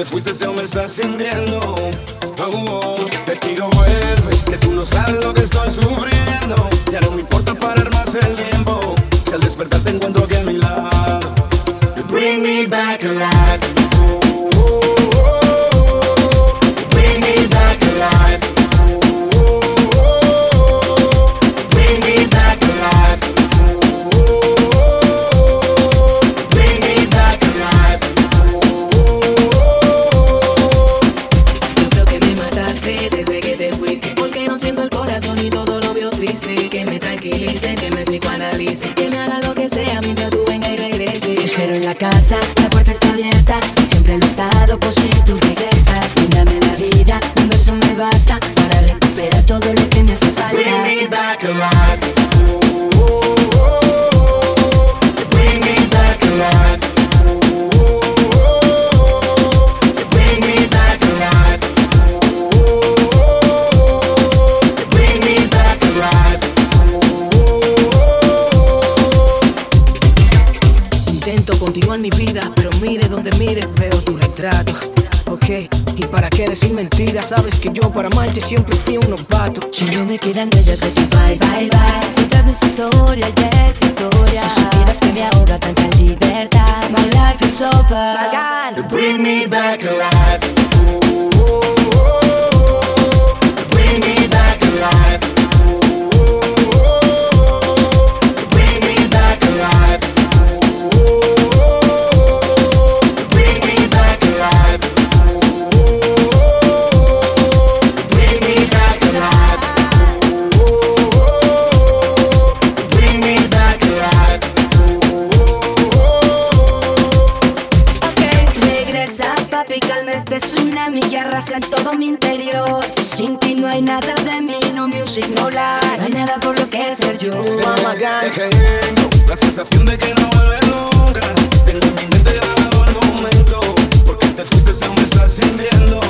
te fuiste se me está sintiendo. Oh, oh, te pido vuelve, que tú no sabes lo que estoy sufriendo. Ya no me importa parar más el tiempo, si al despertar te encuentro aquí a mi lado. You bring me back alive. Oh, oh, oh, oh. You bring me back alive. Oh, oh, oh, oh. Bring me back alive. Oh, oh, oh, oh. Bring me back alive. Yo creo que me mataste desde que te fuiste, porque no siento el corazón y todo lo veo triste. Que me tranquilice, que me psicoanalice, que me haga lo que sea mientras tú venga y regrese. Te espero en la casa, la puerta está abierta, siempre lo he estado por si tú regresas. Dame la vida, un beso me basta para recuperar todo lo que me hace falta. Bring me back alive. Oh, oh, oh, oh. Bring me back alive. Oh, oh, oh, oh. Bring me back alive. Oh, oh, oh, oh. Bring me back alive. Oh, oh, oh. Intento continuar mi vida, pero mire donde mire veo tu retrato. Ok, y para qué decir mentiras, sabes que yo para amarte siempre fui un novato. Solo me quedan huellas de tu bye, bye, bye. Contando esa historia, ya es historia. Suspiras que me ahoga tanta libertad. My life is over. My God. Bring me back alive. Oh, oh, oh, oh. Bring me back alive. Oh, oh, oh, oh. Bring me back alive. Oh, oh, oh, oh. Bring me back alive. Oh, oh, oh, oh. Bring me back alive. Oh, oh, oh, oh. Bring me back alive. Ok, regresa, papi, calma este tsunami que arrasa en todo mi interior. Sin ti no hay nada de mí, no music, no life. No hay nada por lo que ser yo. Mama Gang. Tengo la sensación de que no vuelves nunca. Tengo en mi mente grabado el momento, porque te fuiste, se me está sintiendo.